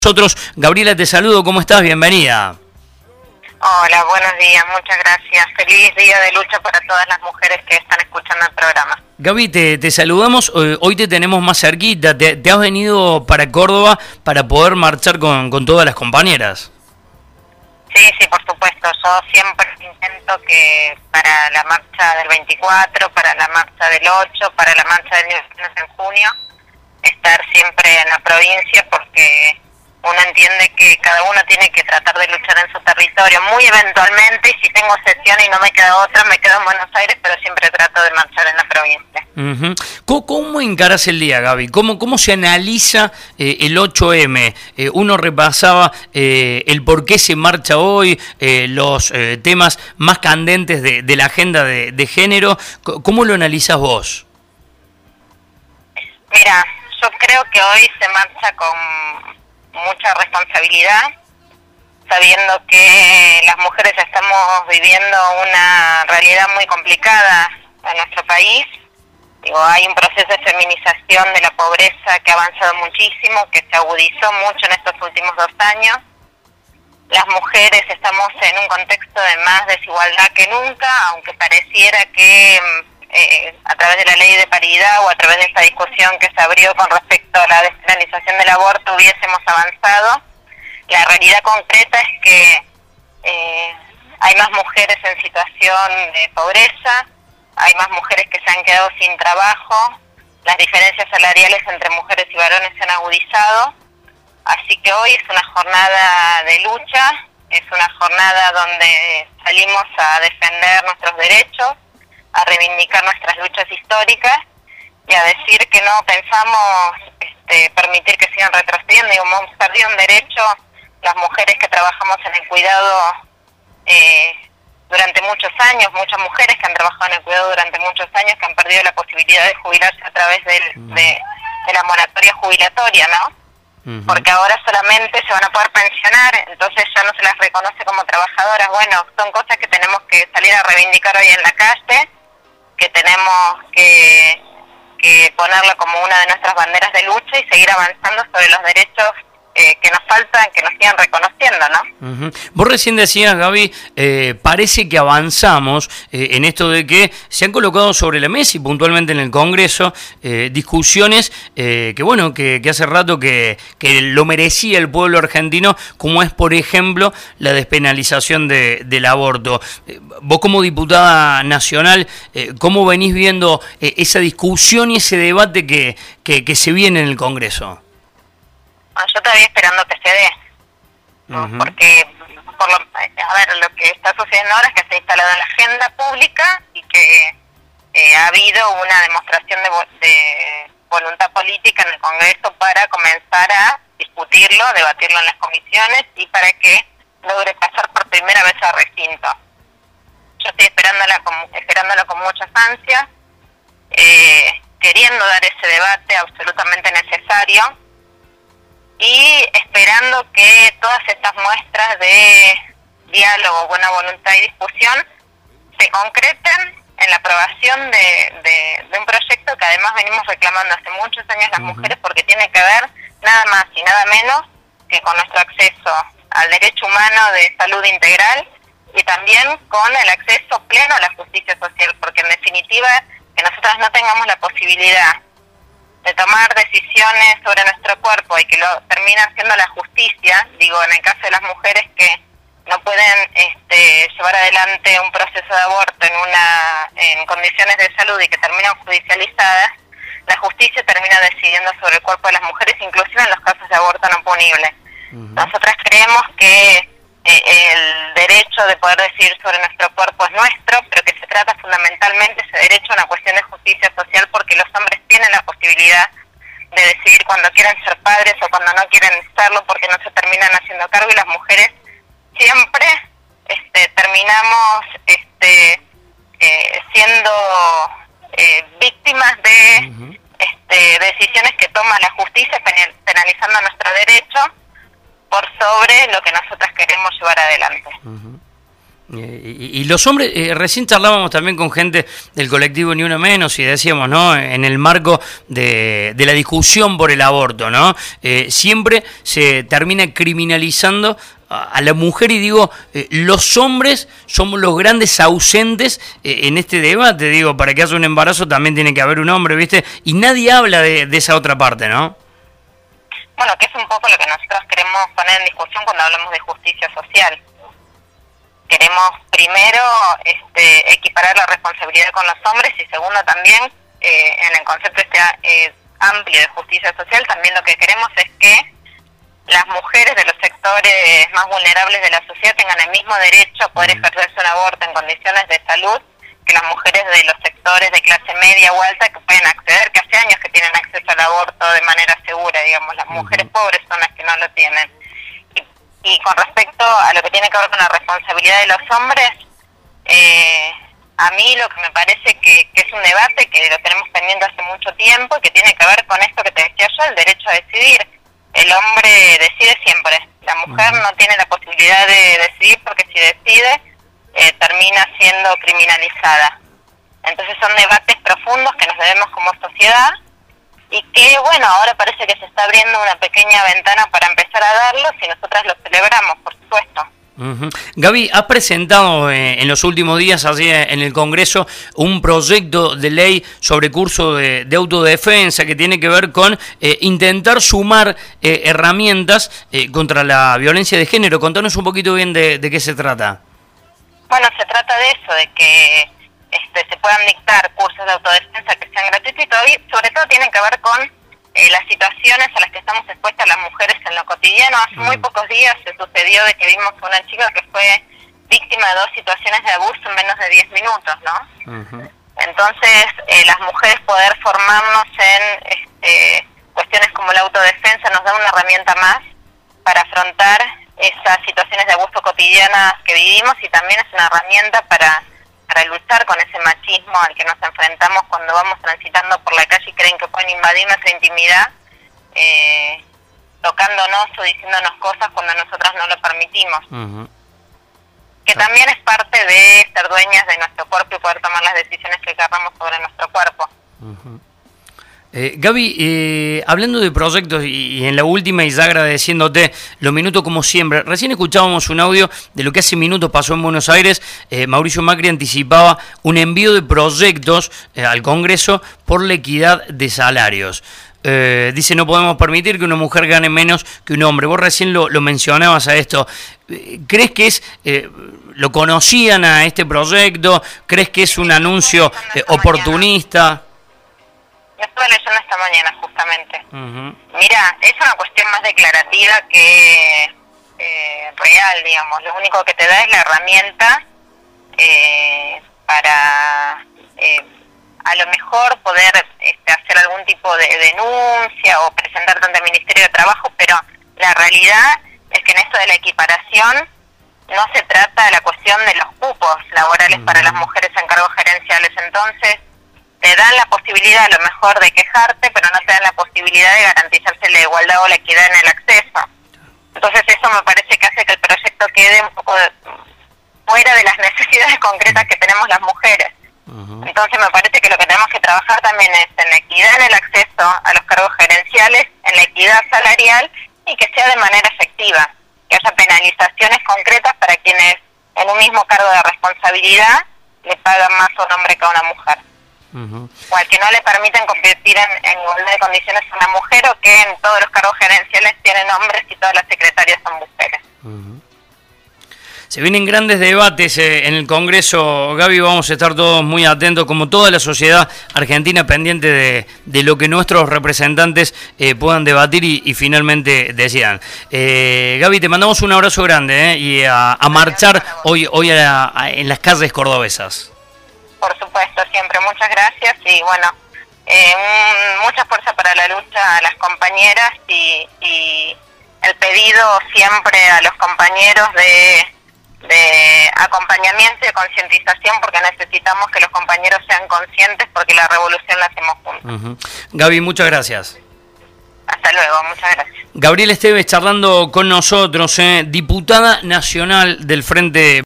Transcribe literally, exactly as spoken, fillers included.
Nosotros, Gabriela, te saludo, ¿cómo estás? Bienvenida. Hola, buenos días, muchas gracias. Feliz día de lucha para todas las mujeres que están escuchando el programa. Gaby, te, te saludamos, hoy te tenemos más cerquita, te, te has venido para Córdoba para poder marchar con, con todas las compañeras. Sí, sí, por supuesto, yo siempre intento que para la marcha del veinticuatro, para la marcha del ocho, para la marcha del niños en junio, estar siempre en la provincia porque uno entiende que cada uno tiene que tratar de luchar en su territorio, muy eventualmente, y si tengo sesión y no me queda otra, me quedo en Buenos Aires, pero siempre trato de marchar en la provincia. Uh-huh. ¿Cómo, ¿Cómo encarás el día, Gaby? ¿Cómo, cómo se analiza eh, el ocho eme? Eh, uno repasaba eh, el por qué se marcha hoy, eh, los eh, temas más candentes de, de la agenda de, de género. ¿Cómo lo analizás vos? Mira, yo creo que hoy se marcha con mucha responsabilidad, sabiendo que las mujeres estamos viviendo una realidad muy complicada en nuestro país. Digo, hay un proceso de feminización de la pobreza que ha avanzado muchísimo, que se agudizó mucho en estos últimos dos años. Las mujeres estamos en un contexto de más desigualdad que nunca, aunque pareciera que eh, a través de la ley de paridad o a través de esta discusión que se abrió con respecto a la despenalización del aborto hubiésemos avanzado. La realidad concreta es que eh, hay más mujeres en situación de pobreza, hay más mujeres que se han quedado sin trabajo, las diferencias salariales entre mujeres y varones se han agudizado, así que hoy es una jornada de lucha, es una jornada donde salimos a defender nuestros derechos, a reivindicar nuestras luchas históricas y a decir que no pensamos este, permitir que sigan retrocediendo. Digo, hemos perdido un derecho las mujeres que trabajamos en el cuidado eh, durante muchos años, muchas mujeres que han trabajado en el cuidado durante muchos años, que han perdido la posibilidad de jubilarse a través del, de, de la moratoria jubilatoria, ¿no? Uh-huh. Porque ahora solamente se van a poder pensionar, entonces ya no se las reconoce como trabajadoras. Bueno, son cosas que tenemos que salir a reivindicar hoy en la calle, que tenemos que, que ponerla como una de nuestras banderas de lucha y seguir avanzando sobre los derechos Eh, que nos faltan, que nos sigan reconociendo, ¿no? Uh-huh. Vos recién decías, Gaby, eh, parece que avanzamos eh, en esto de que se han colocado sobre la mesa y puntualmente en el Congreso eh, discusiones eh, que, bueno, que, que hace rato que, que lo merecía el pueblo argentino, como es, por ejemplo, la despenalización de, del aborto. Eh, vos como diputada nacional, eh, ¿cómo venís viendo eh, esa discusión y ese debate que, que, que se viene en el Congreso? Yo todavía esperando que se dé, uh-huh. porque por lo, a ver, lo que está sucediendo ahora es que se ha instalado en la agenda pública y que eh, ha habido una demostración de, de voluntad política en el Congreso para comenzar a discutirlo, debatirlo en las comisiones y para que logre pasar por primera vez al recinto. Yo estoy esperándola con, esperándolo con muchas ansias, eh, queriendo dar ese debate absolutamente necesario, y esperando que todas estas muestras de diálogo, buena voluntad y discusión se concreten en la aprobación de, de, de un proyecto que además venimos reclamando hace muchos años las uh-huh. mujeres, porque tiene que ver nada más y nada menos que con nuestro acceso al derecho humano de salud integral y también con el acceso pleno a la justicia social, porque en definitiva que nosotras no tengamos la posibilidad de tomar decisiones sobre nuestro cuerpo y que lo termina haciendo la justicia, digo, en el caso de las mujeres que no pueden este, llevar adelante un proceso de aborto en una en condiciones de salud y que terminan judicializadas, la justicia termina decidiendo sobre el cuerpo de las mujeres, inclusive en los casos de aborto no punible. Uh-huh. Nosotras creemos que eh, el derecho de poder decidir sobre nuestro cuerpo es nuestro, pero que se trata fundamentalmente ese derecho a una cuestión de justicia social, porque los hombres tienen la posibilidad de decidir cuando quieren ser padres o cuando no quieren serlo, porque no se terminan haciendo cargo, y las mujeres siempre este, terminamos este, eh, siendo eh, víctimas de uh-huh. este, decisiones que toma la justicia penalizando nuestro derecho por sobre lo que nosotras queremos llevar adelante. Uh-huh. Y, y los hombres, eh, recién charlábamos también con gente del colectivo Ni Una Menos y decíamos, ¿no? En el marco de, de la discusión por el aborto, ¿no? Eh, siempre se termina criminalizando a la mujer y digo, eh, los hombres somos los grandes ausentes eh, en este debate, digo, para que haya un embarazo también tiene que haber un hombre, ¿viste? Y nadie habla de, de esa otra parte, ¿no? Bueno, que es un poco lo que nosotros queremos poner en discusión cuando hablamos de justicia social. Queremos primero este, equiparar la responsabilidad con los hombres y segundo también, eh, en el concepto este eh, amplio de justicia social, también lo que queremos es que las mujeres de los sectores más vulnerables de la sociedad tengan el mismo derecho a poder ejercerse un aborto en condiciones de salud que las mujeres de los sectores de clase media o alta que pueden acceder, que hace años que tienen acceso al aborto de manera segura, digamos, las mujeres pobres son las que no lo tienen. Y con respecto a lo que tiene que ver con la responsabilidad de los hombres, eh, a mí lo que me parece que, que es un debate que lo tenemos pendiente hace mucho tiempo y que tiene que ver con esto que te decía yo, el derecho a decidir. El hombre decide siempre, la mujer no tiene la posibilidad de decidir porque si decide eh, termina siendo criminalizada. Entonces son debates profundos que nos debemos como sociedad y que, bueno, ahora parece que se está abriendo una pequeña ventana para empezar a darlos y nosotras lo celebramos, por supuesto. Uh-huh. Gaby, has presentado eh, en los últimos días allí en el Congreso un proyecto de ley sobre curso de, de autodefensa que tiene que ver con eh, intentar sumar eh, herramientas eh, contra la violencia de género. Contanos un poquito bien de, de qué se trata. Bueno, se trata de eso, de que este, se puedan dictar cursos de autodefensa que sean gratuitos y todavía, sobre todo tienen que ver con Eh, las situaciones a las que estamos expuestas las mujeres en lo cotidiano. Hace muy pocos días se sucedió de que vimos a una chica que fue víctima de dos situaciones de abuso en menos de diez minutos, ¿no? Uh-huh. Entonces, eh, las mujeres poder formarnos en este, cuestiones como la autodefensa nos da una herramienta más para afrontar esas situaciones de abuso cotidianas que vivimos y también es una herramienta para para luchar con ese machismo al que nos enfrentamos cuando vamos transitando por la calle y creen que pueden invadir nuestra intimidad, eh, tocándonos o diciéndonos cosas cuando nosotras no lo permitimos. Uh-huh. Que también es parte de ser dueñas de nuestro cuerpo y poder tomar las decisiones que queramos sobre nuestro cuerpo. Uh-huh. Eh, Gaby, eh, hablando de proyectos y, y en la última y ya agradeciéndote los minutos como siempre, recién escuchábamos un audio de lo que hace minutos pasó en Buenos Aires. eh, Mauricio Macri anticipaba un envío de proyectos eh, al Congreso por la equidad de salarios. Eh, dice, no podemos permitir que una mujer gane menos que un hombre. Vos recién lo, lo mencionabas a esto. ¿Crees que es, eh, lo conocían a este proyecto? ¿Crees que es un anuncio eh, oportunista? Lo estuve leyendo esta mañana, justamente. Uh-huh. Mira, es una cuestión más declarativa que eh, real, digamos. Lo único que te da es la herramienta eh, para, eh, a lo mejor, poder este, hacer algún tipo de denuncia o presentarte ante el Ministerio de Trabajo, pero la realidad es que en esto de la equiparación no se trata de la cuestión de los cupos laborales uh-huh. para las mujeres en cargos gerenciales. Entonces, te dan la posibilidad a lo mejor de quejarte, pero no te dan la posibilidad de garantizarse la igualdad o la equidad en el acceso. Entonces eso me parece que hace que el proyecto quede un poco de, fuera de las necesidades concretas que tenemos las mujeres. Uh-huh. Entonces me parece que lo que tenemos que trabajar también es en la equidad en el acceso a los cargos gerenciales, en la equidad salarial y que sea de manera efectiva, que haya penalizaciones concretas para quienes en un mismo cargo de responsabilidad le pagan más a un hombre que a una mujer. Uh-huh. O al que no le permiten competir en, en igualdad de condiciones a una mujer, o que en todos los cargos gerenciales tienen hombres y todas las secretarias son mujeres. Uh-huh. Se vienen grandes debates eh, en el Congreso, Gaby, vamos a estar todos muy atentos, como toda la sociedad argentina, pendiente de, de lo que nuestros representantes eh, puedan debatir y, y finalmente decidan. Eh, Gaby, te mandamos un abrazo grande eh, y a, a marchar hoy, hoy a, a, en las calles cordobesas. Por supuesto, siempre. Muchas gracias y bueno, eh, un, mucha fuerza para la lucha a las compañeras y, y el pedido siempre a los compañeros de, de acompañamiento y de concientización, porque necesitamos que los compañeros sean conscientes porque la revolución la hacemos juntos. Uh-huh. Gaby, muchas gracias. Hasta luego, muchas gracias. Gabriela Esteves charlando con nosotros, eh, diputada nacional del Frente